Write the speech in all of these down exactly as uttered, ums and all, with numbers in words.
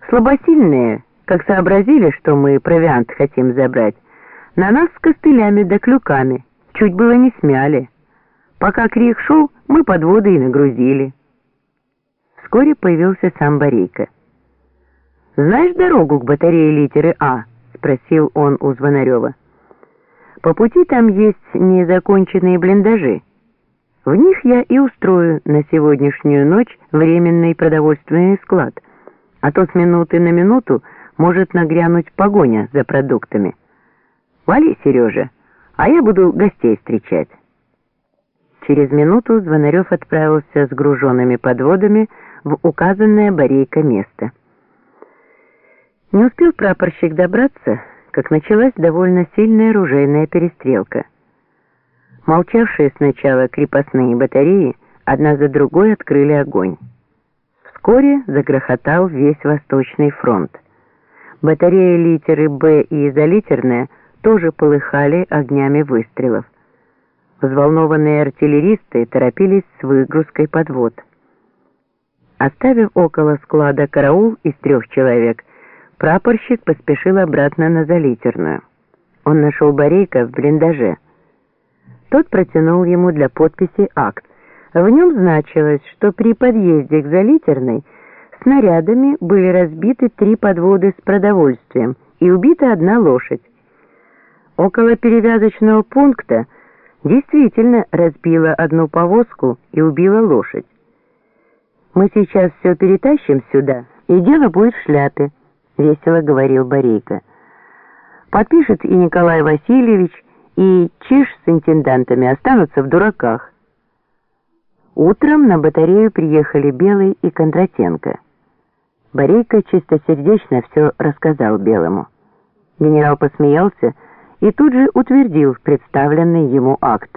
Слабосильные, как сообразили, что мы провиант хотим забрать, на нас с костылями да клюками, чуть было не смяли. Пока крик шел, мы подводы и нагрузили. Вскоре появился сам Борейко. «Знаешь дорогу к батарее литеры А?» — спросил он у Звонарева. «По пути там есть незаконченные блиндажи. В них я и устрою на сегодняшнюю ночь временный продовольственный склад, а то с минуты на минуту может нагрянуть погоня за продуктами. Вали, Сережа, а я буду гостей встречать». Через минуту Звонарев отправился с груженными подводами в указанное Борейко место. Не успел прапорщик добраться, как началась довольно сильная оружейная перестрелка. Молчавшие сначала крепостные батареи одна за другой открыли огонь. Вскоре загрохотал весь Восточный фронт. Батареи литеры Б и изолитерная тоже полыхали огнями выстрелов. Взволнованные артиллеристы торопились с выгрузкой подвод. Оставив около склада караул из трех человек, прапорщик поспешил обратно на Залитерную. Он нашел Борейко в блиндаже. Тот протянул ему для подписи акт. В нем значилось, что при подъезде к Залитерной снарядами были разбиты три подводы с продовольствием и убита одна лошадь. Около перевязочного пункта действительно разбила одну повозку и убила лошадь. «Мы сейчас все перетащим сюда, и дело будет в шляпе», — весело говорил Борейко. «Подпишет и Николай Васильевич, и Чиж с интендантами останутся в дураках». Утром на батарею приехали Белый и Кондратенко. Борейко чистосердечно все рассказал Белому. Генерал посмеялся и тут же утвердил представленный ему акт.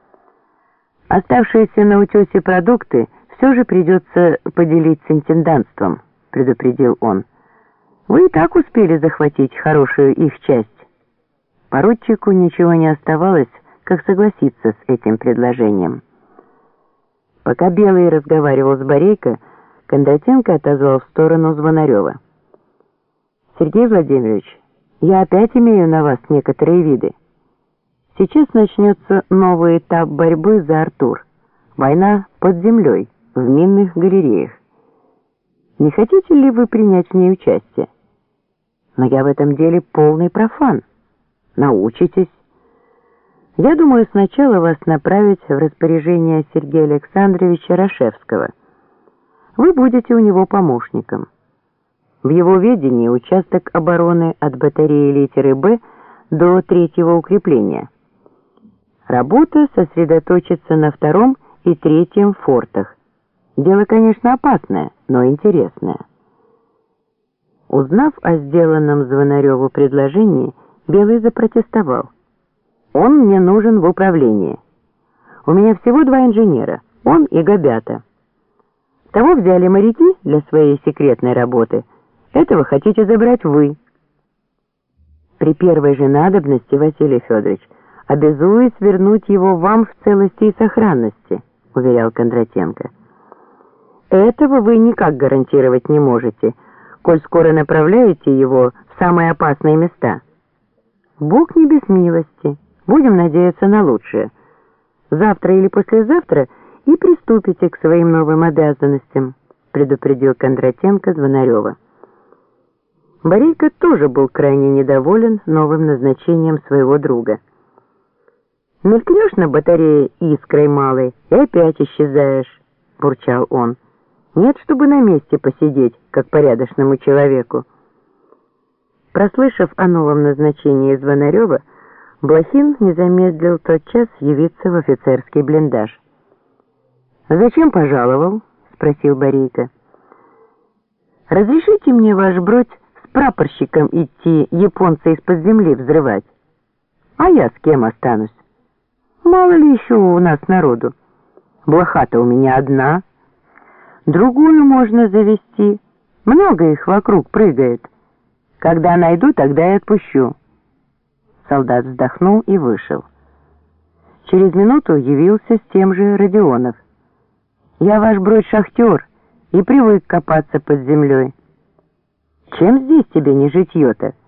«Оставшиеся на утесе продукты все же придется поделить с интендантством», — предупредил он. «Вы и так успели захватить хорошую их часть». Поручику ничего не оставалось, как согласиться с этим предложением. Пока Белый разговаривал с Борейко, Кондратенко отозвал в сторону Звонарева. «Сергей Владимирович, я опять имею на вас некоторые виды. Сейчас начнется новый этап борьбы за Артур. Война под землей, в минных галереях. Не хотите ли вы принять в ней участие? Но я в этом деле полный профан. Научитесь. Я думаю сначала вас направить в распоряжение Сергея Александровича Рашевского. Вы будете у него помощником. В его ведении участок обороны от батареи литеры Б до третьего укрепления. Работа сосредоточится на втором и третьем фортах. Дело, конечно, опасное, но интересное». Узнав о сделанном Звонареву предложении, Белый запротестовал. «Он мне нужен в управлении. У меня всего два инженера, он и Габята. Того взяли моряки для своей секретной работы, этого хотите забрать вы. При первой же надобности, Василий Федорович, обязуюсь вернуть его вам в целости и сохранности», — уверял Кондратенко. «Этого вы никак гарантировать не можете, коль скоро направляете его в самые опасные места. Бог не без милости, будем надеяться на лучшее. Завтра или послезавтра и приступите к своим новым обязанностям», — предупредил Кондратенко Звонарева. Борейко тоже был крайне недоволен новым назначением своего друга. «Мелькнешь на батарее искрой малой и опять исчезаешь», — бурчал он. «Нет, чтобы на месте посидеть, как порядочному человеку». Прослышав о новом назначении Звонарева, Блохин не замедлил тотчас явиться в офицерский блиндаж. «Зачем пожаловал?» — спросил Борейко. «Разрешите мне, ваш бродь, с прапорщиком идти японца из-под земли взрывать? А я с кем останусь? Мало ли еще у нас народу. Блоха-то у меня одна. Другую можно завести. Много их вокруг прыгает. Когда найду, тогда и отпущу». Солдат вздохнул и вышел. Через минуту явился с тем же Родионов. «Я ваш бродь шахтер и привык копаться под землей». Чем здесь тебе не житье-то?